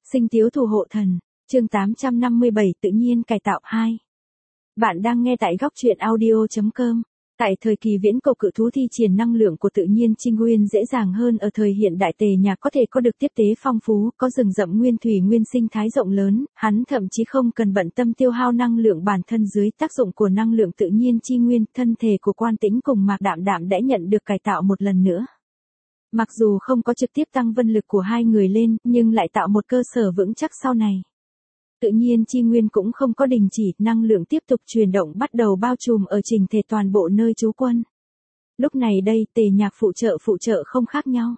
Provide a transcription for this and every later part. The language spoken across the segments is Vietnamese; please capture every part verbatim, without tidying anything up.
Sinh tiếu thủ hộ thần, chương tám trăm năm mươi bảy tự nhiên cải tạo hai. Bạn đang nghe tại góc truyện audio chấm com. Tại thời kỳ viễn cổ cự thú thi triển năng lượng của tự nhiên chi nguyên dễ dàng hơn ở thời hiện đại tề nhạc có thể có được tiếp tế phong phú, có rừng rậm nguyên thủy nguyên sinh thái rộng lớn, hắn thậm chí không cần bận tâm tiêu hao năng lượng bản thân dưới tác dụng của năng lượng tự nhiên chi nguyên, thân thể của Quan Tĩnh cùng Mạc Đạm Đạm đã nhận được cải tạo một lần nữa. Mặc dù không có trực tiếp tăng vân lực của hai người lên, nhưng lại tạo một cơ sở vững chắc sau này. Tự nhiên chi nguyên cũng không có đình chỉ, năng lượng tiếp tục chuyển động bắt đầu bao trùm ở chỉnh thể toàn bộ nơi trú quân. Lúc này đây tề nhạc phụ trợ phụ trợ không khác nhau.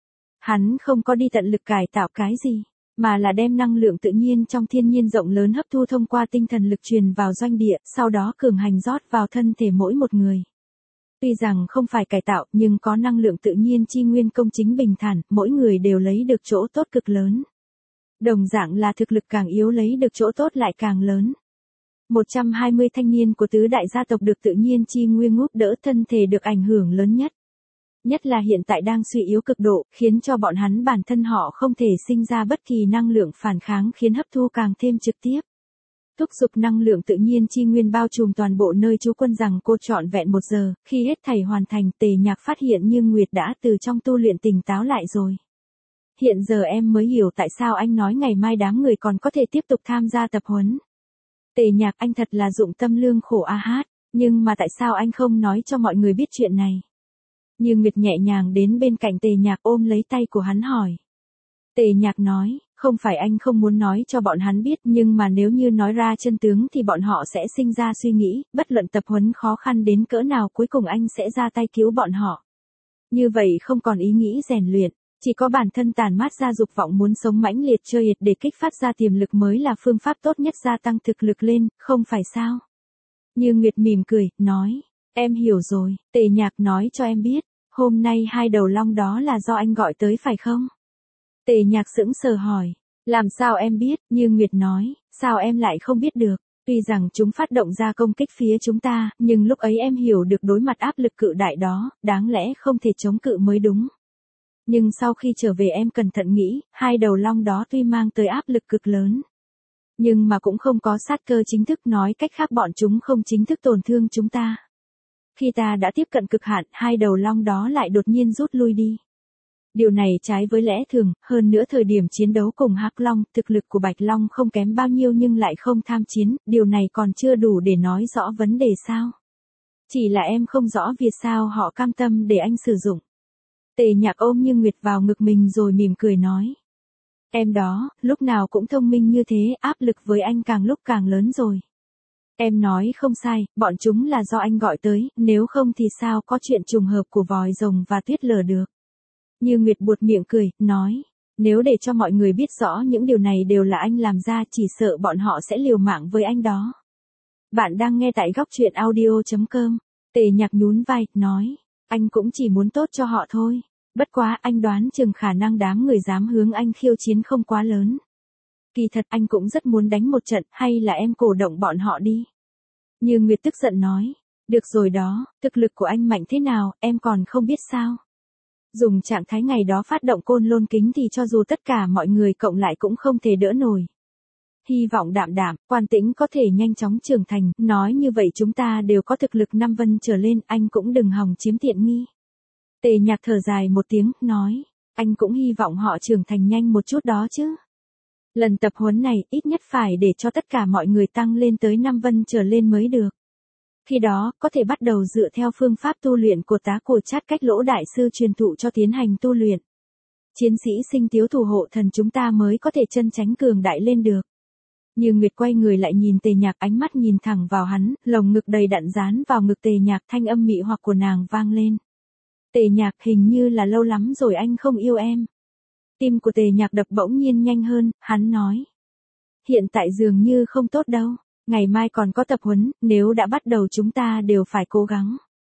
Hắn không có đi tận lực cải tạo cái gì, mà là đem năng lượng tự nhiên trong thiên nhiên rộng lớn hấp thu thông qua tinh thần lực truyền vào doanh địa, sau đó cường hành rót vào thân thể mỗi một người. Tuy rằng không phải cải tạo, nhưng có năng lượng tự nhiên chi nguyên công chính bình thản, mỗi người đều lấy được chỗ tốt cực lớn. Đồng dạng là thực lực càng yếu lấy được chỗ tốt lại càng lớn. một trăm hai mươi thanh niên của tứ đại gia tộc được tự nhiên chi nguyên giúp đỡ, thân thể được ảnh hưởng lớn nhất. Nhất là hiện tại đang suy yếu cực độ, khiến cho bọn hắn bản thân họ không thể sinh ra bất kỳ năng lượng phản kháng, khiến hấp thu càng thêm trực tiếp. Thúc giục năng lượng tự nhiên chi nguyên bao trùm toàn bộ nơi trú quân rằng cô trọn vẹn một giờ, khi hết thảy hoàn thành tề nhạc phát hiện Như Nguyệt đã từ trong tu luyện tỉnh táo lại rồi. Hiện giờ em mới hiểu tại sao anh nói ngày mai đám người còn có thể tiếp tục tham gia tập huấn. Tề nhạc, anh thật là dụng tâm lương khổ a hát, nhưng mà tại sao anh không nói cho mọi người biết chuyện này? Như Nguyệt nhẹ nhàng đến bên cạnh tề nhạc ôm lấy tay của hắn hỏi. Tề nhạc nói, không phải anh không muốn nói cho bọn hắn biết, nhưng mà nếu như nói ra chân tướng thì bọn họ sẽ sinh ra suy nghĩ, bất luận tập huấn khó khăn đến cỡ nào cuối cùng anh sẽ ra tay cứu bọn họ. Như vậy không còn ý nghĩ rèn luyện, chỉ có bản thân tàn mát ra dục vọng muốn sống mãnh liệt chơi yệt để kích phát ra tiềm lực mới là phương pháp tốt nhất gia tăng thực lực lên, không phải sao? Như Nguyệt mỉm cười, nói, em hiểu rồi, tề nhạc nói cho em biết, hôm nay hai đầu long đó là do anh gọi tới phải không? Tề nhạc sững sờ hỏi, làm sao em biết? Như Nguyệt nói, sao em lại không biết được? Tuy rằng chúng phát động ra công kích phía chúng ta, nhưng lúc ấy em hiểu được đối mặt áp lực cự đại đó, đáng lẽ không thể chống cự mới đúng. Nhưng sau khi trở về em cẩn thận nghĩ, hai đầu long đó tuy mang tới áp lực cực lớn, nhưng mà cũng không có sát cơ chính thức, nói cách khác bọn chúng không chính thức tổn thương chúng ta. Khi ta đã tiếp cận cực hạn, hai đầu long đó lại đột nhiên rút lui đi. Điều này trái với lẽ thường, hơn nữa thời điểm chiến đấu cùng Hắc Long, thực lực của Bạch Long không kém bao nhiêu nhưng lại không tham chiến, điều này còn chưa đủ để nói rõ vấn đề sao? Chỉ là em không rõ vì sao họ cam tâm để anh sử dụng. Tề nhạc ôm Như Nguyệt vào ngực mình rồi mỉm cười nói. Em đó, lúc nào cũng thông minh như thế, áp lực với anh càng lúc càng lớn rồi. Em nói không sai, bọn chúng là do anh gọi tới, nếu không thì sao có chuyện trùng hợp của vòi rồng và tuyết lở được. Như Nguyệt buột miệng cười, nói, nếu để cho mọi người biết rõ những điều này đều là anh làm ra chỉ sợ bọn họ sẽ liều mạng với anh đó. Bạn đang nghe tại góc truyện audio chấm com. Tề nhạc nhún vai, nói, anh cũng chỉ muốn tốt cho họ thôi. Bất quá anh đoán chừng khả năng đám người dám hướng anh khiêu chiến không quá lớn. Kỳ thật anh cũng rất muốn đánh một trận, hay là em cổ động bọn họ đi. Như Nguyệt tức giận nói, được rồi đó, thực lực của anh mạnh thế nào, em còn không biết sao. Dùng trạng thái ngày đó phát động côn lôn kính thì cho dù tất cả mọi người cộng lại cũng không thể đỡ nổi. Hy vọng Đạm Đạm, Quan Tĩnh có thể nhanh chóng trưởng thành, nói như vậy chúng ta đều có thực lực năm vân trở lên, anh cũng đừng hòng chiếm tiện nghi. Tề nhạc thở dài một tiếng, nói, anh cũng hy vọng họ trưởng thành nhanh một chút đó chứ. Lần tập huấn này ít nhất phải để cho tất cả mọi người tăng lên tới năm vân trở lên mới được. Khi đó, có thể bắt đầu dựa theo phương pháp tu luyện của tá cổ chát cách Lỗ đại sư truyền thụ cho tiến hành tu luyện. Chiến sĩ sinh tiếu thủ hộ thần chúng ta mới có thể chân chánh cường đại lên được. Như Nguyệt quay người lại nhìn tề nhạc, ánh mắt nhìn thẳng vào hắn, lồng ngực đầy đặn dán vào ngực tề nhạc, thanh âm mị hoặc của nàng vang lên. Tề nhạc, hình như là lâu lắm rồi anh không yêu em. Tim của tề nhạc đập bỗng nhiên nhanh hơn, hắn nói. Hiện tại dường như không tốt đâu. Ngày mai còn có tập huấn, nếu đã bắt đầu chúng ta đều phải cố gắng.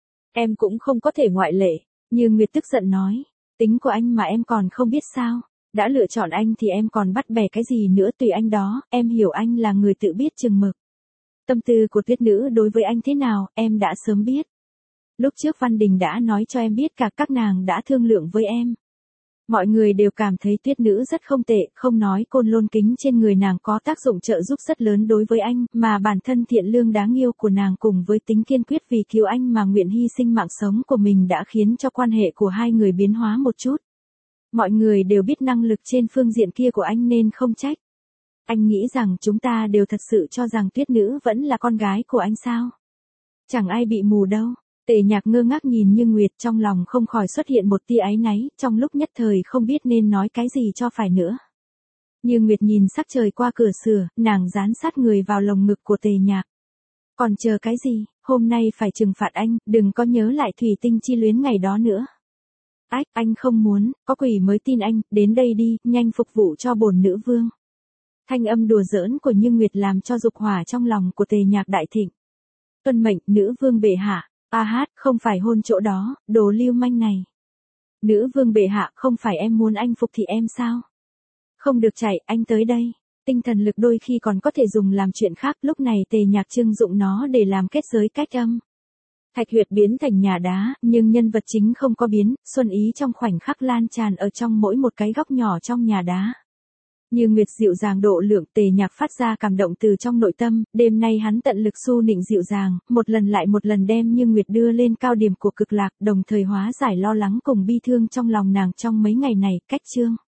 Em cũng không có thể ngoại lệ, Như Nguyệt tức giận nói, tính của anh mà em còn không biết sao, đã lựa chọn anh thì em còn bắt bẻ cái gì nữa, tùy anh đó, em hiểu anh là người tự biết chừng mực. Tâm tư của tuyết nữ đối với anh thế nào, em đã sớm biết. Lúc trước Văn Đình đã nói cho em biết, cả các nàng đã thương lượng với em. Mọi người đều cảm thấy Tuyết Nữ rất không tệ, không nói côn lôn kính trên người nàng có tác dụng trợ giúp rất lớn đối với anh, mà bản thân thiện lương đáng yêu của nàng cùng với tính kiên quyết vì cứu anh mà nguyện hy sinh mạng sống của mình đã khiến cho quan hệ của hai người biến hóa một chút. Mọi người đều biết năng lực trên phương diện kia của anh nên không trách. Anh nghĩ rằng chúng ta đều thật sự cho rằng Tuyết Nữ vẫn là con gái của anh sao? Chẳng ai bị mù đâu. Tề Nhạc ngơ ngác nhìn Như Nguyệt, trong lòng không khỏi xuất hiện một tia áy náy, trong lúc nhất thời không biết nên nói cái gì cho phải nữa. Như Nguyệt nhìn sắc trời qua cửa sửa, nàng dán sát người vào lồng ngực của Tề Nhạc. Còn chờ cái gì, hôm nay phải trừng phạt anh, đừng có nhớ lại thủy tinh chi luyến ngày đó nữa. Ách, anh không muốn, có quỷ mới tin anh, đến đây đi, nhanh phục vụ cho bổn nữ vương. Thanh âm đùa giỡn của Như Nguyệt làm cho dục hỏa trong lòng của Tề Nhạc đại thịnh. Tuân mệnh, nữ vương bệ hạ. A hát, không phải hôn chỗ đó, đồ lưu manh này. Nữ vương bệ hạ, không phải em muốn anh phục thì em sao? Không được chạy, anh tới đây. Tinh thần lực đôi khi còn có thể dùng làm chuyện khác, lúc này Tề Nhạc trưng dụng nó để làm kết giới cách âm. Thạch huyệt biến thành nhà đá, nhưng nhân vật chính không có biến, xuân ý trong khoảnh khắc lan tràn ở trong mỗi một cái góc nhỏ trong nhà đá. Như Nguyệt dịu dàng độ lượng, Tề Nhạc phát ra cảm động từ trong nội tâm, đêm nay hắn tận lực su nịnh dịu dàng, một lần lại một lần đem Như Nguyệt đưa lên cao điểm của cực lạc, đồng thời hóa giải lo lắng cùng bi thương trong lòng nàng trong mấy ngày này, cách chương.